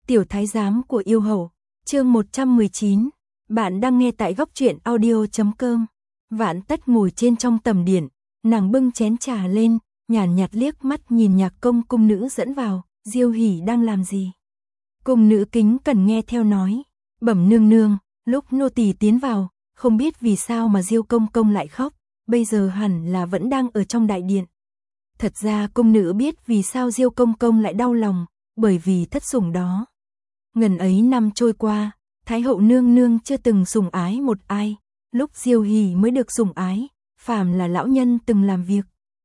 Tiểu thái giám của yêu hậu, chương 119. Bạn đang nghe tại góc truyện audio.com. Vạn Tất ngồi trên trong tầm điện, nàng bưng chén trà lên, nhàn nhạt liếc mắt nhìn Nhạc Công cung nữ dẫn vào, Diêu Hỉ đang làm gì? Cung nữ kính cẩn nghe theo nói, bẩm nương nương, lúc nô tỳ tiến vào, không biết vì sao mà Diêu công công lại khóc, bây giờ hẳn là vẫn đang ở trong đại điện. Thật ra cung nữ biết vì sao Diêu công công lại đau lòng, bởi vì thất sủng đó. Ngần ấy năm trôi qua, Thái hậu nương nương chưa từng sủng ái một ai, lúc Diêu Hỉ mới được sủng ái, phàm là lão nhân từng làm việc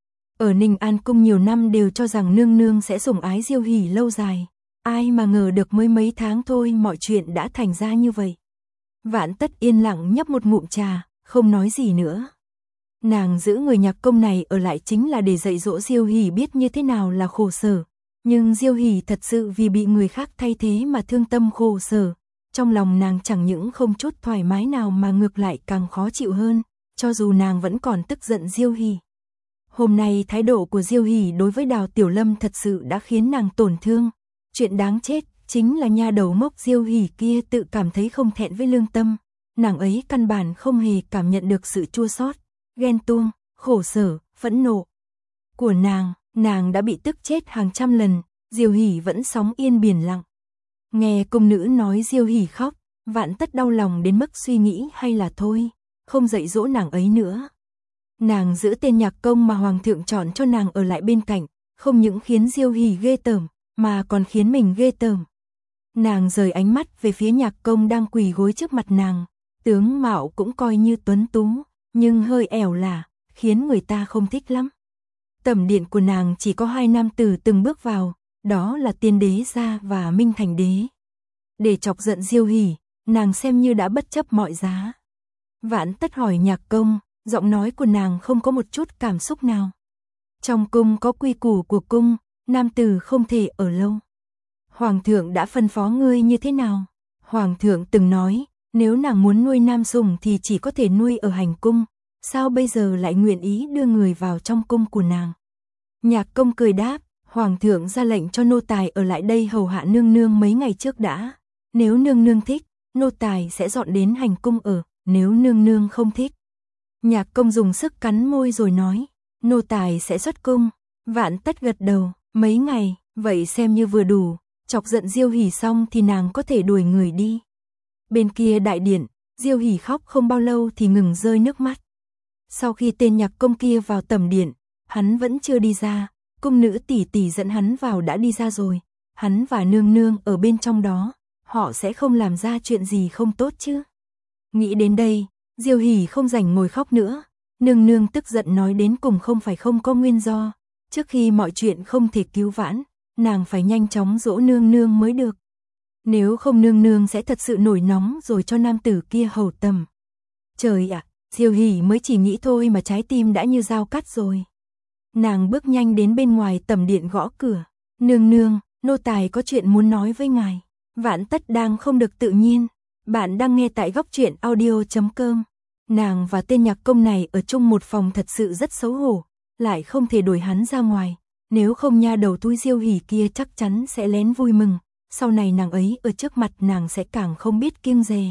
ở Ninh An cung nhiều năm đều cho rằng nương nương sẽ sủng ái Diêu Hỉ lâu dài, ai mà ngờ được mới mấy tháng thôi mọi chuyện đã thành ra như vậy. Vạn Tất yên lặng nhấp một ngụm trà, không nói gì nữa. Nàng giữ người Nhạc Công này ở lại chính là để dạy dỗ Diêu Hỉ biết như thế nào là khổ sở. Nhưng Diêu Hỉ thật sự vì bị người khác thay thế mà thương tâm khổ sở. Trong lòng nàng chẳng những không chút thoải mái nào mà ngược lại càng khó chịu hơn, cho dù nàng vẫn còn tức giận Diêu Hỉ. Hôm nay thái độ của Diêu Hỉ đối với Đào Tiểu Lâm thật sự đã khiến nàng tổn thương. Chuyện đáng chết chính là nha đầu ngốc Diêu Hỉ kia tự cảm thấy không thẹn với lương tâm. Nàng ấy căn bản không hề cảm nhận được sự chua xót, ghen tuông, khổ sở, phẫn nộ của nàng đã bị tức chết hàng trăm lần, Diêu Hỉ vẫn sóng yên biển lặng. Nghe cung nữ nói Diêu Hỉ khóc, Vạn Tất đau lòng đến mức suy nghĩ hay là thôi, không dạy dỗ nàng ấy nữa. Nàng giữ tên Nhạc Công mà hoàng thượng chọn cho nàng ở lại bên cạnh, không những khiến Diêu Hỉ ghê tởm, mà còn khiến mình ghê tởm. Nàng rời ánh mắt về phía Nhạc Công đang quỳ gối trước mặt nàng, tướng mạo cũng coi như tuấn tú, nhưng hơi ẻo lả, khiến người ta không thích lắm. Tẩm điện của nàng chỉ có hai nam tử từng bước vào, đó là Tiên Đế gia và Minh Thành Đế. Để chọc giận Diêu Hỉ, nàng xem như đã bất chấp mọi giá. Vạn Tất hỏi Nhạc Công, giọng nói của nàng không có một chút cảm xúc nào. Trong cung có quy củ của cung, nam tử không thể ở lâu. Hoàng thượng đã phân phó ngươi như thế nào? Hoàng thượng từng nói, nếu nàng muốn nuôi nam sủng thì chỉ có thể nuôi ở hành cung, sao bây giờ lại nguyện ý đưa người vào trong cung của nàng? Nhạc Công cười đáp, hoàng thượng ra lệnh cho nô tài ở lại đây hầu hạ nương nương mấy ngày trước đã. Nếu nương nương thích, nô tài sẽ dọn đến hành cung ở, nếu nương nương không thích. Nhạc Công dùng sức cắn môi rồi nói, nô tài sẽ xuất cung. Vạn Tất gật đầu, mấy ngày, vậy xem như vừa đủ, chọc giận Diêu Hỉ xong thì nàng có thể đuổi người đi. Bên kia đại điện, Diêu Hỉ khóc không bao lâu thì ngừng rơi nước mắt. Sau khi tên Nhạc Công kia vào tẩm điện, hắn vẫn chưa đi ra, cung nữ tỷ tỷ dẫn hắn vào đã đi ra rồi, hắn và nương nương ở bên trong đó, họ sẽ không làm ra chuyện gì không tốt chứ. Nghĩ đến đây, Diêu Hỉ không rảnh ngồi khóc nữa, nương nương tức giận nói đến cùng không phải không có nguyên do, trước khi mọi chuyện không thể cứu vãn, nàng phải nhanh chóng dỗ nương nương mới được. Nếu không nương nương sẽ thật sự nổi nóng rồi cho nam tử kia hầu tầm. Trời ạ, Diêu Hỉ mới chỉ nghĩ thôi mà trái tim đã như dao cắt rồi. Nàng bước nhanh đến bên ngoài tẩm điện gõ cửa. Nương nương, nô tài có chuyện muốn nói với ngài. Vạn Tất đang không được tự nhiên. Bạn đang nghe tại góc truyện audio.com. Nàng và tên Nhạc Công này ở chung một phòng thật sự rất xấu hổ, lại không thể đuổi hắn ra ngoài. Nếu không nha đầu túi Diêu Hỉ kia chắc chắn sẽ lén vui mừng. Sau này nàng ấy ở trước mặt nàng sẽ càng không biết kiêng dè.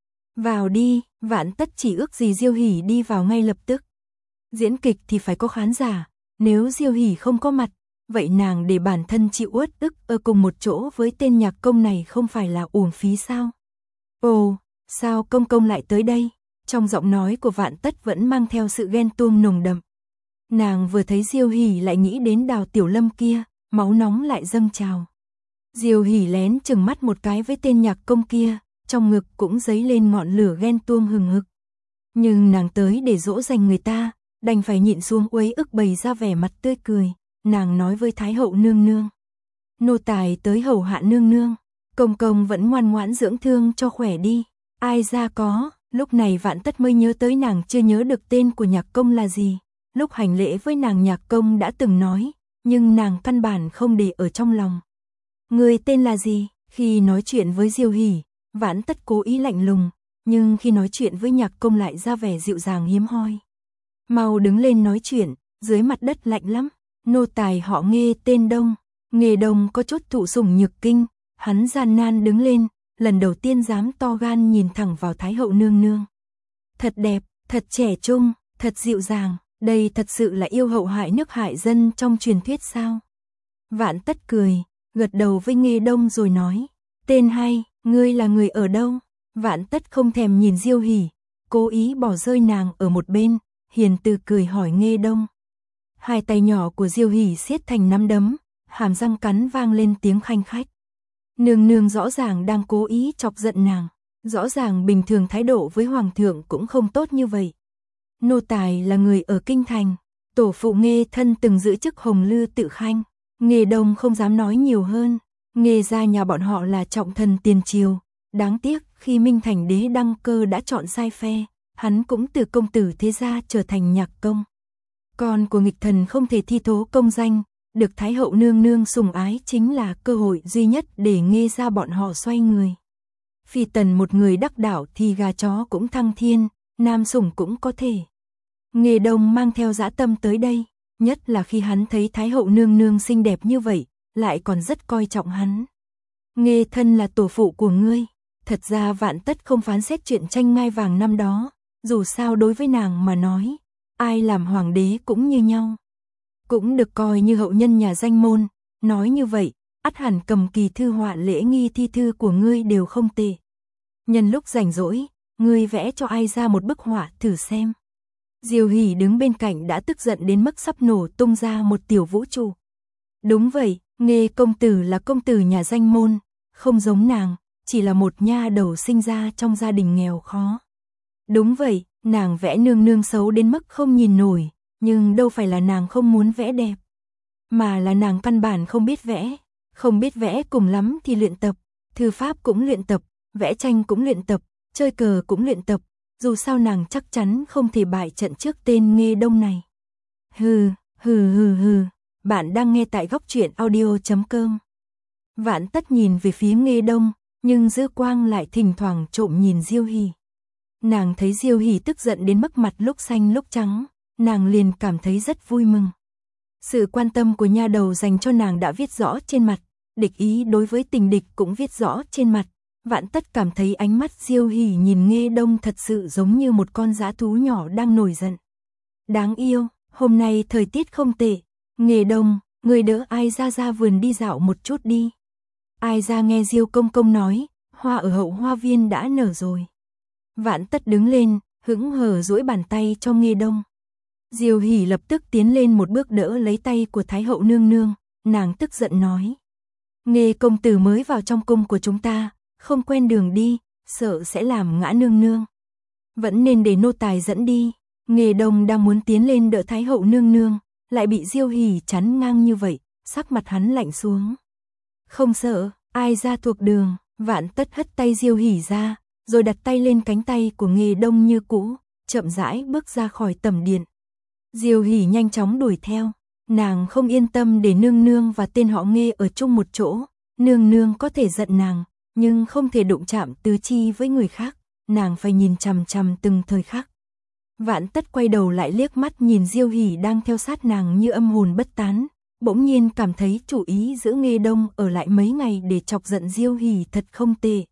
Vào đi, Vạn Tất chỉ ước gì Diêu Hỉ đi vào ngay lập tức. Diễn kịch thì phải có khán giả, nếu Diêu Hỉ không có mặt, vậy nàng để bản thân chịu uất ức ở cùng một chỗ với tên Nhạc Công này không phải là uổng phí sao? Ồ, sao công công lại tới đây? Trong giọng nói của Vạn Tất vẫn mang theo sự ghen tuông nồng đậm. Nàng vừa thấy Diêu Hỉ lại nghĩ đến Đào Tiểu Lâm kia, máu nóng lại dâng trào. Diêu Hỉ lén chừng mắt một cái với tên Nhạc Công kia, trong ngực cũng dấy lên ngọn lửa ghen tuông hừng hực. Nhưng nàng tới để dỗ dành người ta, đành phải nhịn xuống uấy ức bày ra vẻ mặt tươi cười. Nàng nói với Thái hậu nương nương, nô tài tới hầu hạ nương nương, công công vẫn ngoan ngoãn dưỡng thương cho khỏe đi. Ai ra có, lúc này Vạn Tất mới nhớ tới nàng chưa nhớ được tên của Nhạc Công là gì. Lúc hành lễ với nàng Nhạc Công đã từng nói, nhưng nàng căn bản không để ở trong lòng. Người tên là gì? Khi nói chuyện với Diêu Hỉ, Vạn Tất cố ý lạnh lùng, nhưng khi nói chuyện với Nhạc Công lại ra vẻ dịu dàng hiếm hoi. Mau đứng lên nói chuyện, dưới mặt đất lạnh lắm. Nô tài họ Nghê tên Đông. Nghê Đông có chút thụ sủng nhược kinh, Hắn gian nan đứng lên, lần đầu tiên dám to gan nhìn thẳng vào Thái hậu nương nương. Thật đẹp, thật trẻ trung, thật dịu dàng, đây thật sự là yêu hậu hại nước hại dân trong truyền thuyết sao? Vạn Tất cười, gật đầu với Nghê Đông rồi nói, tên hay, ngươi là người ở đâu? Vạn Tất không thèm nhìn Diêu Hỉ, cố ý bỏ rơi nàng ở một bên, hiền từ cười hỏi Nghê Đông. Hai tay nhỏ của Diêu Hỉ siết thành nắm đấm, hàm răng cắn vang lên tiếng khanh khách. Nương nương rõ ràng đang cố ý chọc giận nàng, rõ ràng bình thường thái độ với hoàng thượng cũng không tốt như vậy. Nô tài là người ở kinh thành, tổ phụ Nghê thân từng giữ chức Hồng Lư Tự Khanh. Nghê Đông không dám nói nhiều hơn, Nghê gia nhà bọn họ là trọng thần tiền triều, đáng tiếc khi Minh Thành đế đăng cơ đã chọn sai phe, hắn cũng từ công tử thế gia trở thành nhạc công. Con của nghịch thần không thể thi thố công danh, được Thái hậu nương nương sủng ái chính là cơ hội duy nhất để Nghê gia bọn họ xoay người. Phi tần một người đắc đạo thì gà chó cũng thăng thiên, nam sủng cũng có thể. Nghê Đông mang theo dã tâm tới đây, nhất là khi hắn thấy Thái hậu nương nương xinh đẹp như vậy, lại còn rất coi trọng hắn. Nghê thân là tổ phụ của ngươi, thật ra Vạn Tất không phán xét chuyện tranh ngai vàng năm đó, dù sao đối với nàng mà nói, ai làm hoàng đế cũng như nhau. Cũng được coi như hậu nhân nhà danh môn, nói như vậy, ắt hẳn cầm kỳ thư họa lễ nghi thi thư của ngươi đều không tệ. Nhân lúc rảnh rỗi, ngươi vẽ cho ai ra một bức họa thử xem. Diêu Hỉ đứng bên cạnh đã tức giận đến mức sắp nổ tung ra một tiểu vũ trụ. Đúng vậy, Nghê công tử là công tử nhà danh môn, không giống nàng, chỉ là một nha đầu sinh ra trong gia đình nghèo khó. Đúng vậy, nàng vẽ nương nương xấu đến mức không nhìn nổi, nhưng đâu phải là nàng không muốn vẽ đẹp, mà là nàng căn bản không biết vẽ, không biết vẽ cùng lắm thì luyện tập, thư pháp cũng luyện tập, vẽ tranh cũng luyện tập, chơi cờ cũng luyện tập, dù sao nàng chắc chắn không thể bại trận trước tên Nghê Đông này. Hừ, hừ, bạn đang nghe tại góc truyện audio.com. Vạn Tất nhìn về phía Nghê Đông, nhưng dư quang lại thỉnh thoảng trộm nhìn Diêu Hỉ. Nàng thấy Diêu Hỉ tức giận đến mức mặt lúc xanh lúc trắng, nàng liền cảm thấy rất vui mừng. Sự quan tâm của nha đầu dành cho nàng đã viết rõ trên mặt, địch ý đối với tình địch cũng viết rõ trên mặt. Vạn Tất cảm thấy ánh mắt Diêu Hỉ nhìn Nghê Đông thật sự giống như một con dã thú nhỏ đang nổi giận. Đáng yêu, hôm nay thời tiết không tệ. Nghê Đông, người đỡ Ai ra vườn đi dạo một chút đi. Ai ra nghe Diêu công công nói, hoa ở hậu hoa viên đã nở rồi. Vạn Tất đứng lên, hững hờ duỗi bàn tay cho Nghê Đông. Diêu Hỉ lập tức tiến lên một bước đỡ lấy tay của Thái hậu nương nương, nàng tức giận nói. Nghê công tử mới vào trong cung của chúng ta, không quen đường đi, sợ sẽ làm ngã nương nương. Vẫn nên để nô tài dẫn đi. Nghê Đông đang muốn tiến lên đỡ Thái hậu nương nương, lại bị Diêu Hỉ chắn ngang như vậy, sắc mặt hắn lạnh xuống. Không sợ, Ai ra thuộc đường. Vạn Tất hất tay Diêu Hỉ ra, rồi đặt tay lên cánh tay của Nghê Đông như cũ, chậm rãi bước ra khỏi tầm điện. Diêu Hỉ nhanh chóng đuổi theo, nàng không yên tâm để nương nương và tên họ Nghê ở chung một chỗ, nương nương có thể giận nàng, nhưng không thể đụng chạm tứ chi với người khác, nàng phải nhìn chằm chằm từng thời khắc. Vạn Tất quay đầu lại liếc mắt nhìn Diêu Hỉ đang theo sát nàng như âm hồn bất tán, bỗng nhiên cảm thấy chủ ý giữ Nghê Đông ở lại mấy ngày để chọc giận Diêu Hỉ thật không tệ.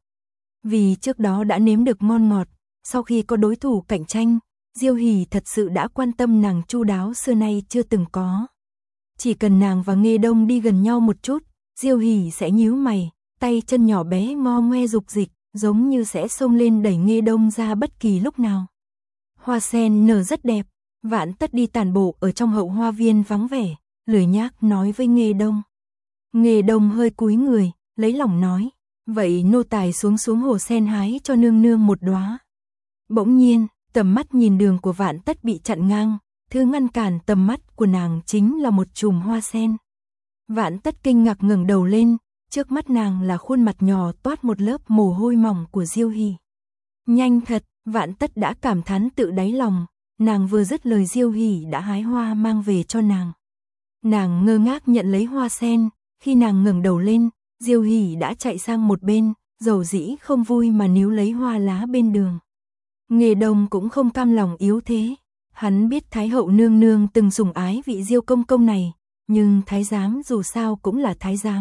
Vì trước đó đã nếm được ngon ngọt, sau khi có đối thủ cạnh tranh, Diêu Hỉ thật sự đã quan tâm nàng chu đáo xưa nay chưa từng có. Chỉ cần nàng và Nghê Đông đi gần nhau một chút, Diêu Hỉ sẽ nhíu mày, tay chân nhỏ bé ngo ngoe dục dịch, giống như sẽ xông lên đẩy Nghê Đông ra bất kỳ lúc nào. Hoa sen nở rất đẹp, Vạn Tất đi tản bộ ở trong hậu hoa viên vắng vẻ, lười nhác nói với Nghê Đông. Nghê Đông hơi cúi người, lấy lòng nói, vậy nô tài xuống hồ sen hái cho nương nương một đóa. Bỗng nhiên, tầm mắt nhìn đường của Vạn Tất bị chặn ngang, thứ ngăn cản tầm mắt của nàng chính là một chùm hoa sen. Vạn Tất kinh ngạc ngẩng đầu lên, trước mắt nàng là khuôn mặt nhỏ toát một lớp mồ hôi mỏng của Diêu Hỉ. Nhanh thật, Vạn Tất đã cảm thán tự đáy lòng, nàng vừa dứt lời Diêu Hỉ đã hái hoa mang về cho nàng. Nàng ngơ ngác nhận lấy hoa sen, khi nàng ngẩng đầu lên, Diêu Hỉ đã chạy sang một bên, dầu dĩ không vui mà níu lấy hoa lá bên đường. Nghê Đông cũng không cam lòng yếu thế, hắn biết Thái hậu nương nương từng sủng ái vị Diêu công công này, nhưng thái giám dù sao cũng là thái giám,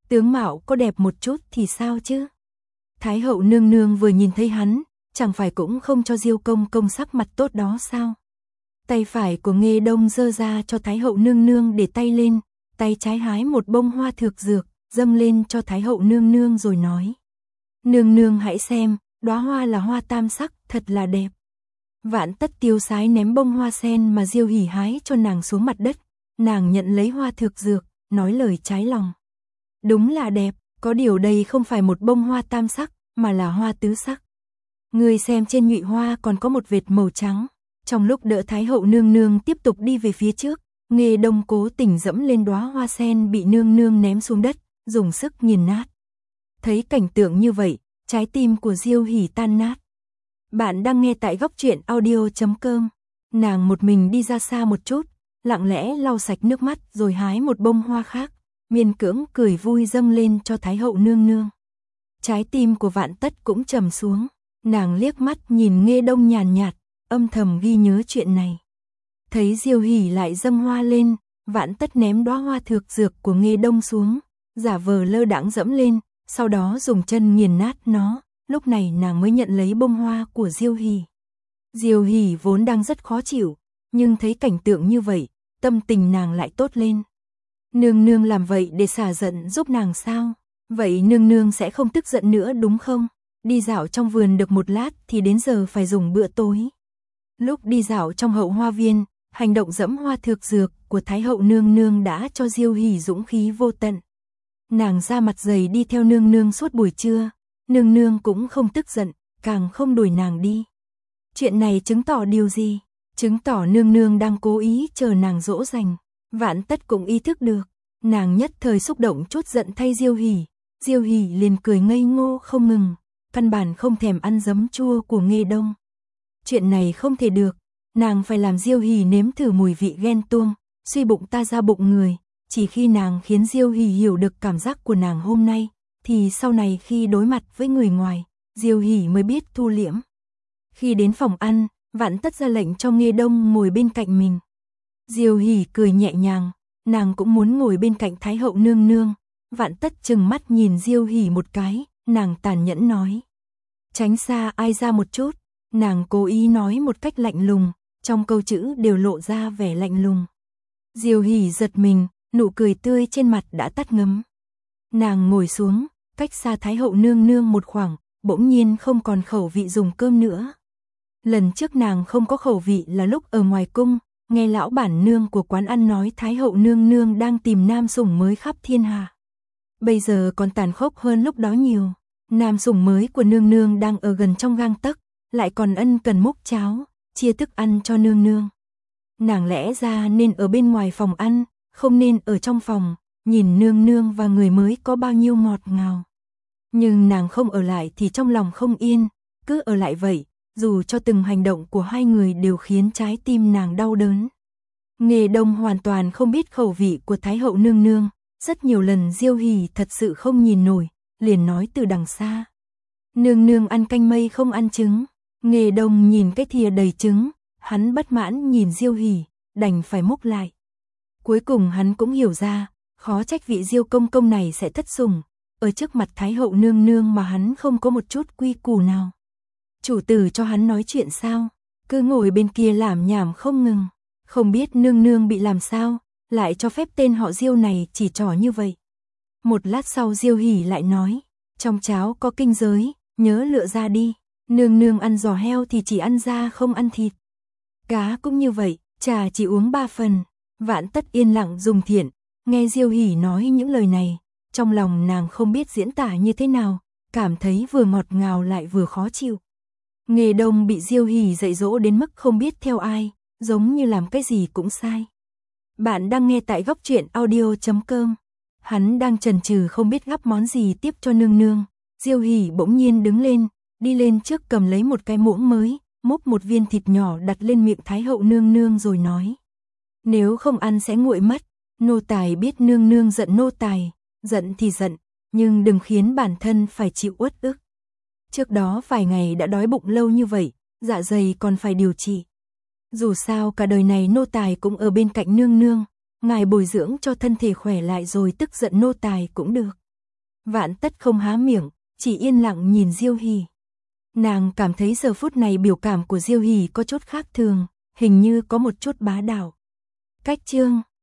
Tướng mạo có đẹp một chút thì sao chứ? Thái hậu nương nương vừa nhìn thấy hắn, chẳng phải cũng không cho Diêu công công sắc mặt tốt đó sao? Tay phải của Nghê Đông giơ ra cho Thái hậu nương nương để tay lên, tay trái hái một bông hoa thược dược, dâng lên cho Thái hậu nương nương rồi nói. Nương nương hãy xem, đóa hoa là hoa tam sắc, thật là đẹp. Vạn Tất tiêu sái ném bông hoa sen mà Diêu Hỉ hái cho nàng xuống mặt đất, nàng nhận lấy hoa thược dược, nói lời trái lòng. Đúng là đẹp, có điều đây không phải một bông hoa tam sắc, mà là hoa tứ sắc. Người xem trên nhụy hoa còn có một vệt màu trắng. Trong lúc đỡ Thái hậu nương nương tiếp tục đi về phía trước, Nghê Đông cố tình dẫm lên đóa hoa sen bị nương nương ném xuống đất, dùng sức nghiền nát. Thấy cảnh tượng như vậy, trái tim của Diêu Hỉ tan nát. Bạn đang nghe tại góc truyện audio.com. Nàng một mình đi ra xa một chút, lặng lẽ lau sạch nước mắt rồi hái một bông hoa khác, miên cưỡng cười vui dâng lên cho Thái hậu nương nương. Trái tim của Vạn Tất cũng trầm xuống, nàng liếc mắt nhìn Nghê Đông nhàn nhạt, âm thầm ghi nhớ chuyện này. Thấy Diêu Hỉ lại dâng hoa lên, Vạn Tất ném đóa hoa thược dược của Nghê Đông xuống, giả vờ lơ đãng dẫm lên, sau đó dùng chân nghiền nát nó, lúc này nàng mới nhận lấy bông hoa của Diêu Hỉ. Diêu Hỉ vốn đang rất khó chịu, nhưng thấy cảnh tượng như vậy, tâm tình nàng lại tốt lên. Nương nương làm vậy để xả giận giúp nàng sao? Vậy nương nương sẽ không tức giận nữa đúng không? Đi dạo trong vườn được một lát thì đến giờ phải dùng bữa tối. Lúc đi dạo trong hậu hoa viên, hành động dẫm hoa thược dược của Thái hậu nương nương đã cho Diêu Hỉ dũng khí vô tận. Nàng ra mặt dày đi theo nương nương suốt buổi trưa, nương nương cũng không tức giận, càng không đuổi nàng đi. Chuyện này chứng tỏ điều gì? Chứng tỏ nương nương đang cố ý chờ nàng dỗ dành. Vạn Tất cũng ý thức được, nàng nhất thời xúc động chút giận thay Diêu Hỉ. Diêu Hỉ liền cười ngây ngô không ngừng, căn bản không thèm ăn giấm chua của Nghê Đông. Chuyện này không thể được, nàng phải làm Diêu Hỉ nếm thử mùi vị ghen tuông, suy bụng ta ra bụng người. Chỉ khi nàng khiến Diêu Hỉ hiểu được cảm giác của nàng hôm nay, thì sau này khi đối mặt với người ngoài, Diêu Hỉ mới biết thu liễm. Khi đến phòng ăn, Vạn Tất ra lệnh cho Nghê Đông ngồi bên cạnh mình. Diêu Hỉ cười nhẹ nhàng, nàng cũng muốn ngồi bên cạnh Thái hậu nương nương. Vạn Tất trừng mắt nhìn Diêu Hỉ một cái, nàng tàn nhẫn nói. Tránh xa ai ra một chút, nàng cố ý nói một cách lạnh lùng, trong câu chữ đều lộ ra vẻ lạnh lùng. Diêu Hỉ giật mình, nụ cười tươi trên mặt đã tắt ngấm. Nàng ngồi xuống, cách xa Thái hậu nương nương một khoảng, bỗng nhiên không còn khẩu vị dùng cơm nữa. Lần trước nàng không có khẩu vị là lúc ở ngoài cung, nghe lão bản nương của quán ăn nói Thái hậu nương nương đang tìm nam sủng mới khắp thiên hạ. Bây giờ còn tàn khốc hơn lúc đó nhiều, nam sủng mới của nương nương đang ở gần trong gang tấc, lại còn ân cần múc cháo, chia thức ăn cho nương nương. Nàng lẽ ra nên ở bên ngoài phòng ăn, không nên ở trong phòng, nhìn nương nương và người mới có bao nhiêu ngọt ngào. Nhưng nàng không ở lại thì trong lòng không yên, cứ ở lại vậy, dù cho từng hành động của hai người đều khiến trái tim nàng đau đớn. Nghê Đông hoàn toàn không biết khẩu vị của Thái hậu nương nương, rất nhiều lần Diêu Hỉ thật sự không nhìn nổi, liền nói từ đằng xa. Nương nương ăn canh mây không ăn trứng. Nghê Đông nhìn cái thìa đầy trứng, hắn bất mãn nhìn Diêu Hỉ, đành phải múc lại. Cuối cùng hắn cũng hiểu ra, khó trách vị Diêu công công này sẽ thất sủng, ở trước mặt Thái hậu nương nương mà hắn không có một chút quy củ nào. Chủ tử cho hắn nói chuyện sao, cứ ngồi bên kia làm nhảm không ngừng, không biết nương nương bị làm sao, lại cho phép tên họ Diêu này chỉ trỏ như vậy. Một lát sau Diêu Hỉ lại nói, trong cháo có kinh giới, nhớ lựa ra đi, nương nương ăn giò heo thì chỉ ăn da không ăn thịt. Cá cũng như vậy, trà chỉ uống 3 phần. Vạn Tất yên lặng dùng thiện, nghe Diêu Hỉ nói những lời này, trong lòng nàng không biết diễn tả như thế nào, cảm thấy vừa ngọt ngào lại vừa khó chịu. Nghê Đông bị Diêu Hỉ dạy dỗ đến mức không biết theo ai, giống như làm cái gì cũng sai. Bạn đang nghe tại góc truyện audio.com. Hắn đang chần chừ không biết gắp món gì tiếp cho nương nương. Diêu Hỉ bỗng nhiên đứng lên, đi lên trước cầm lấy một cái muỗng mới, múc một viên thịt nhỏ đặt lên miệng Thái hậu nương nương rồi nói. Nếu không ăn sẽ nguội mất, nô tài biết nương nương giận nô tài, giận thì giận, nhưng đừng khiến bản thân phải chịu uất ức. Trước đó vài ngày đã đói bụng lâu như vậy, dạ dày còn phải điều trị. Dù sao cả đời này nô tài cũng ở bên cạnh nương nương, ngài bồi dưỡng cho thân thể khỏe lại rồi tức giận nô tài cũng được. Vạn Tất không há miệng, chỉ yên lặng nhìn Diêu Hỷ. Nàng cảm thấy giờ phút này biểu cảm của Diêu Hỷ có chút khác thường, hình như có một chút bá đạo. Cách chương